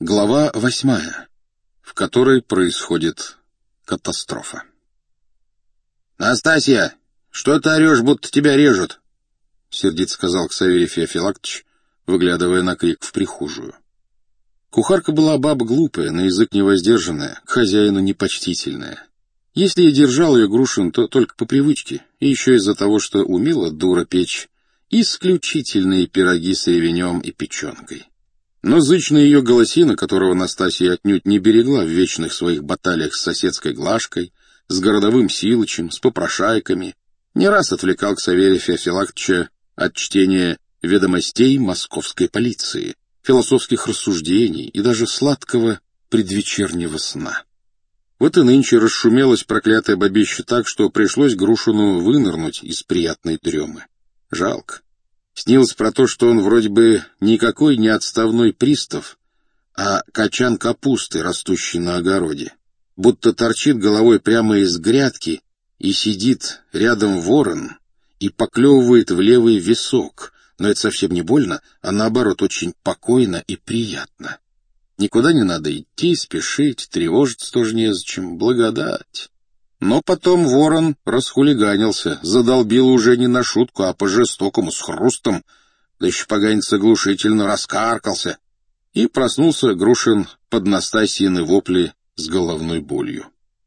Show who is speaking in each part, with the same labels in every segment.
Speaker 1: Глава 8, в которой происходит катастрофа. «Настасья, что ты орешь, будто тебя режут?» — сердито сказал Ксаверий Феофилактович, выглядывая на крик в прихожую. Кухарка была баба глупая, на язык невоздержанная, к хозяину непочтительная. Если и держал ее Грушин, то только по привычке, и еще из-за того, что умела дура печь исключительные пироги с ревенем и печенкой. Но зычная ее голосина, которого Настасья отнюдь не берегла в вечных своих баталиях с соседской Глашкой, с городовым Силычем, с попрошайками, не раз отвлекал Ксаверия Феофилактовича от чтения ведомостей московской полиции, философских рассуждений и даже сладкого предвечернего сна. Вот и нынче расшумелась проклятая бабища так, что пришлось Грушину вынырнуть из приятной дремы. Жалко. Снилось про то, что он вроде бы никакой не отставной пристав, а качан капусты, растущий на огороде. Будто торчит головой прямо из грядки, и сидит рядом ворон и поклевывает в левый висок, но это совсем не больно, а наоборот очень покойно и приятно. Никуда не надо идти, спешить, тревожиться тоже незачем, благодать. Но потом ворон расхулиганился, задолбил уже не на шутку, а по-жестокому, с хрустом, да еще поганец оглушительно раскаркался, и проснулся Грушин под Настасьины вопли с головной болью.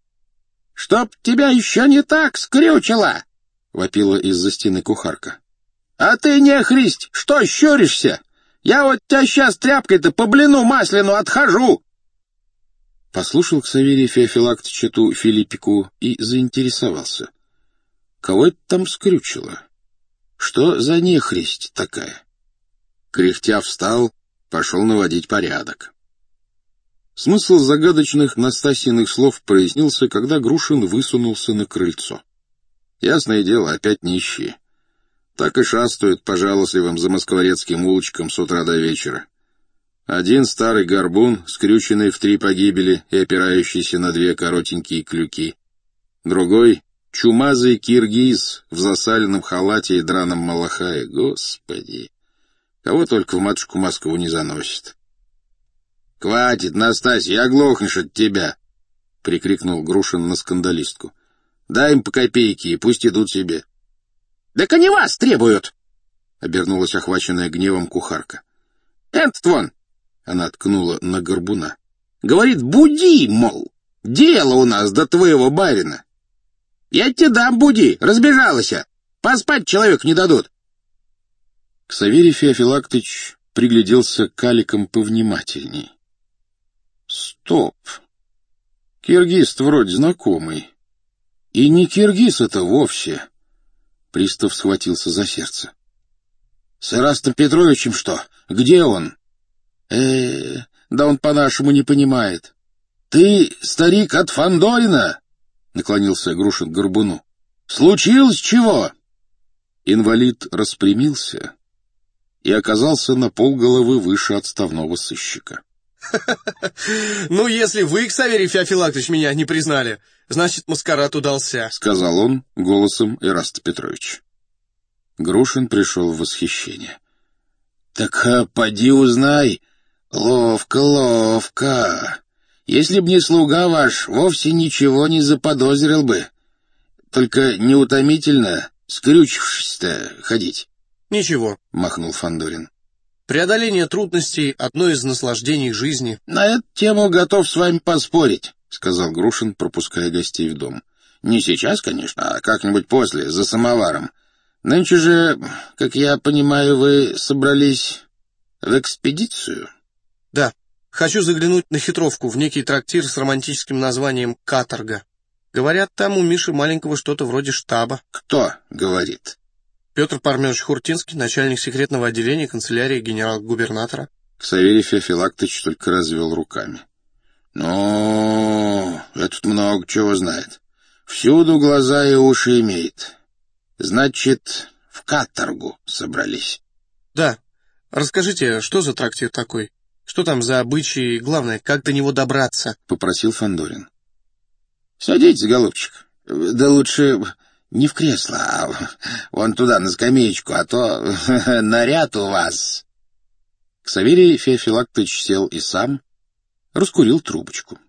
Speaker 1: — Чтоб тебя еще не так скрючило! — вопила из-за стены кухарка. — А ты, нехристь, что щуришься? Я вот тебя сейчас тряпкой-то по блину масляну отхожу! Послушал Ксаверий Феофилактович эту Филиппику и заинтересовался. Кого это там скрючило? Что за нехристь такая? Кряхтя встал, пошел наводить порядок. Смысл загадочных Настасьиных слов прояснился, когда Грушин высунулся на крыльцо. Ясное дело, опять нищие. Так и шастают по жалостливым замоскворецким улочкам с утра до вечера. Один старый горбун, скрюченный в 3 погибели и опирающийся на 2 коротенькие клюки. Другой — чумазый киргиз в засаленном халате и драном малахае. Господи! Кого только в матушку Москву не заносит. — Хватит, Настасья, оглохнешь от тебя! — прикрикнул Грушин на скандалистку. — Дай им по копейке и пусть идут себе. — Так они вас требуют! — обернулась охваченная гневом кухарка. — Этот вон! Она ткнула на горбуна. Говорит, буди, мол, дело у нас до твоего барина. Я тебе дам, буди, разбежалась. Поспать человек не дадут. Ксаверий Феофилактович пригляделся к аликам повнимательней. Стоп. Киргиз вроде знакомый. И не киргиз это вовсе. Пристав схватился за сердце. С Ирастом Петровичем что? Где он? Да он по-нашему не понимает. Ты, старик, от Фандорина? Наклонился Грушин к горбуну. Случилось чего? Инвалид распрямился и оказался на полголовы выше отставного сыщика.
Speaker 2: Ну, если вы, Ксаверий Феофилактович, меня не признали, значит, маскарад удался, — сказал он
Speaker 1: голосом Ираста Петровича. Грушин пришел в восхищение. — Так поди узнай. Ловко, ловко. Если б не слуга ваш, вовсе ничего не заподозрил бы. Только неутомительно, скрючившись-то, ходить.
Speaker 2: — Ничего, — махнул Фандорин. — Преодоление трудностей — одно из наслаждений жизни.
Speaker 1: — На эту тему готов с вами поспорить, — сказал Грушин, пропуская гостей в дом. — Не сейчас, конечно, а как-нибудь после, за самоваром. Нынче же, как я понимаю, вы собрались в экспедицию?
Speaker 2: — Да, хочу заглянуть на хитровку в некий трактир с романтическим названием «Каторга». Говорят, там у Миши маленького что-то вроде штаба.
Speaker 1: — Кто говорит?
Speaker 2: — Петр Парменович Хуртинский, начальник секретного отделения канцелярии генерал-губернатора.
Speaker 1: Ксаверий Феофилактович только развел руками. — Ну, этот много чего знает. Всюду глаза и уши имеет. Значит, в каторгу собрались.
Speaker 2: — Да. Расскажите, что за трактир такой? Что там за обычаи и, главное, как до него добраться? — попросил Фандорин.
Speaker 1: — Садитесь, голубчик. Да лучше не в кресло, а вон туда, на скамеечку, а то наряд у вас. Ксаверий Феофилактович сел и сам, раскурил трубочку.